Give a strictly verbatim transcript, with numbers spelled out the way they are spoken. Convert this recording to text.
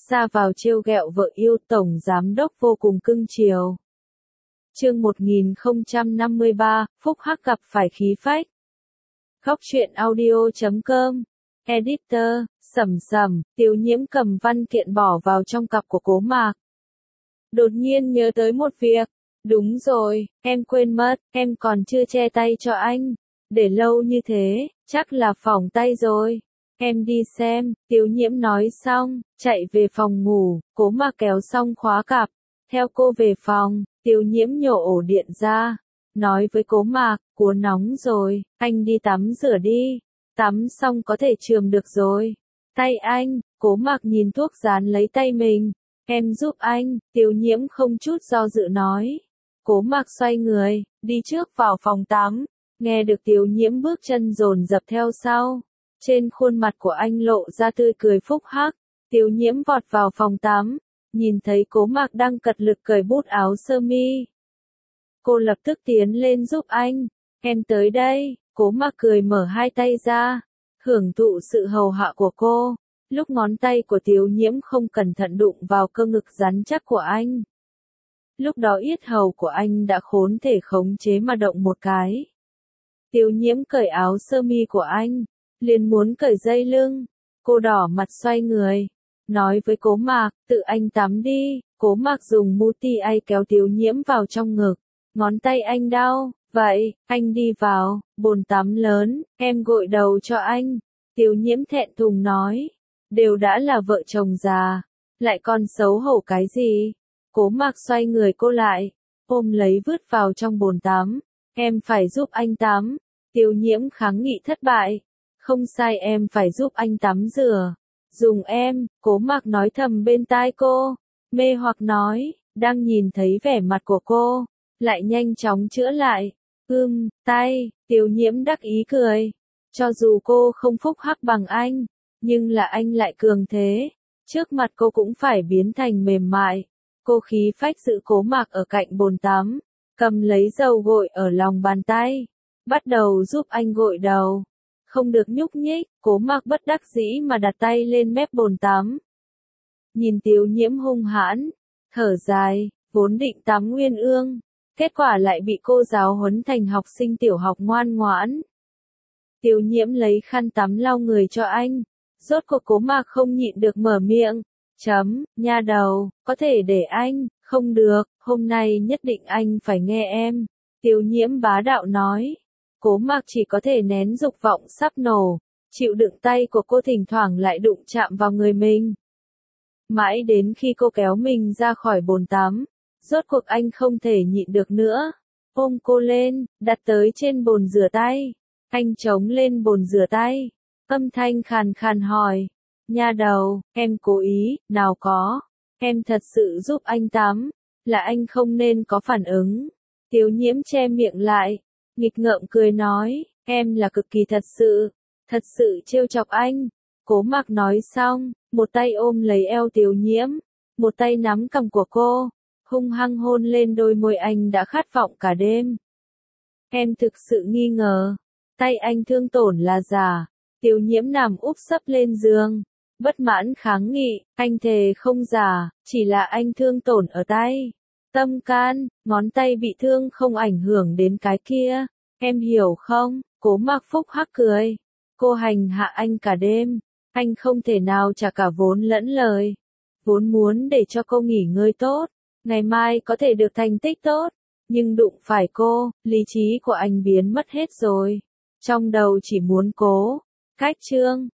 ra vào trêu ghẹo vợ yêu, tổng giám đốc vô cùng cưng chiều. Chương một nghìn không trăm năm mươi ba, Phúc Hắc gặp phải khí phách. Góc truyện audio chấm com. Editor, Sầm Sầm, Tiêu Nhiễm cầm văn kiện bỏ vào trong cặp của Cố Mạc. Đột nhiên nhớ tới một việc. Đúng rồi, em quên mất, em còn chưa che tay cho anh. Để lâu như thế, chắc là phỏng tay rồi. Em đi xem, Tiêu Nhiễm nói xong, chạy về phòng ngủ, Cố Mạc kéo xong khóa cặp. Theo cô về phòng, Tiêu Nhiễm nhổ ổ điện ra. Nói với Cố Mạc, cua nóng rồi, anh đi tắm rửa đi. Tắm xong có thể chườm được rồi. Tay anh, Cố Mạc nhìn thuốc dán lấy tay mình. Em giúp anh, Tiêu Nhiễm không chút do dự nói. Cố Mạc xoay người, đi trước vào phòng tắm. Nghe được Tiêu Nhiễm bước chân dồn dập theo sau. Trên khuôn mặt của anh lộ ra tươi cười phúc hắc. Tiêu Nhiễm vọt vào phòng tắm. Nhìn thấy Cố Mạc đang cật lực cởi bút áo sơ mi. Cô lập tức tiến lên giúp anh. Em tới đây. Cố Mạc cười mở hai tay ra. Hưởng thụ sự hầu hạ của cô. Lúc ngón tay của Tiêu Nhiễm không cẩn thận đụng vào cơ ngực rắn chắc của anh. Lúc đó yết hầu của anh đã khốn thể khống chế mà động một cái. Tiêu Nhiễm cởi áo sơ mi của anh. Liền muốn cởi dây lưng. Cô đỏ mặt xoay người. Nói với Cố Mạc, tự anh tắm đi. Cố Mạc dùng mu ti ai kéo Tiêu Nhiễm vào trong ngực. Ngón tay anh đau. Vậy, anh đi vào, bồn tắm lớn, em gội đầu cho anh. Tiêu Nhiễm thẹn thùng nói. Đều đã là vợ chồng già. Lại còn xấu hổ cái gì? Cố Mạc xoay người cô lại. Ôm lấy vứt vào trong bồn tắm. Em phải giúp anh tắm. Tiêu Nhiễm kháng nghị thất bại. Không sai, em phải giúp anh tắm rửa. Dùng em, Cố Mạc nói thầm bên tai cô. Mê hoặc nói, đang nhìn thấy vẻ mặt của cô. Lại nhanh chóng chữa lại. Ưm, tay, Tiêu Nhiễm đắc ý cười. Cho dù cô không phúc hắc bằng anh, nhưng là anh lại cường thế. Trước mặt cô cũng phải biến thành mềm mại. Cô khí phách giữ Cố Mạc ở cạnh bồn tắm. Cầm lấy dầu gội ở lòng bàn tay. Bắt đầu giúp anh gội đầu. Không được nhúc nhích, Cố Mạc bất đắc dĩ mà đặt tay lên mép bồn tắm. Nhìn Tiêu Nhiễm hung hãn, thở dài, vốn định tắm nguyên ương. Kết quả lại bị cô giáo huấn thành học sinh tiểu học ngoan ngoãn. Tiêu Nhiễm lấy khăn tắm lau người cho anh. Rốt cuộc Cố Mạc không nhịn được mở miệng. Chấm, nha đầu, có thể để anh, không được, hôm nay nhất định anh phải nghe em. Tiêu Nhiễm bá đạo nói. Cố Mạc chỉ có thể nén dục vọng sắp nổ. Chịu đựng tay của cô thỉnh thoảng lại đụng chạm vào người mình. Mãi đến khi cô kéo mình ra khỏi bồn tắm. Rốt cuộc anh không thể nhịn được nữa. Ôm cô lên, đặt tới trên bồn rửa tay. Anh chống lên bồn rửa tay. Âm thanh khàn khàn hỏi. Nha đầu, em cố ý, nào có. Em thật sự giúp anh tắm. Là anh không nên có phản ứng. Tiêu Nhiễm che miệng lại. Nghịch ngợm cười nói. Em là cực kỳ thật sự. Thật sự trêu chọc anh. Cố Mạc nói xong. Một tay ôm lấy eo Tiêu Nhiễm. Một tay nắm cằm của cô. Hung hăng hôn lên đôi môi anh đã khát vọng cả đêm. Em thực sự nghi ngờ. Tay anh thương tổn là giả. Tiêu Nhiễm nằm úp sấp lên giường. Bất mãn kháng nghị, anh thề không giả, chỉ là anh thương tổn ở tay. Tâm can, ngón tay bị thương không ảnh hưởng đến cái kia. Em hiểu không? Cố Mạc phúc hắc cười. Cô hành hạ anh cả đêm. Anh không thể nào trả cả vốn lẫn lời. Vốn muốn để cho cô nghỉ ngơi tốt. Ngày mai có thể được thành tích tốt. Nhưng đụng phải cô, lý trí của anh biến mất hết rồi. Trong đầu chỉ muốn cố. Cách chương.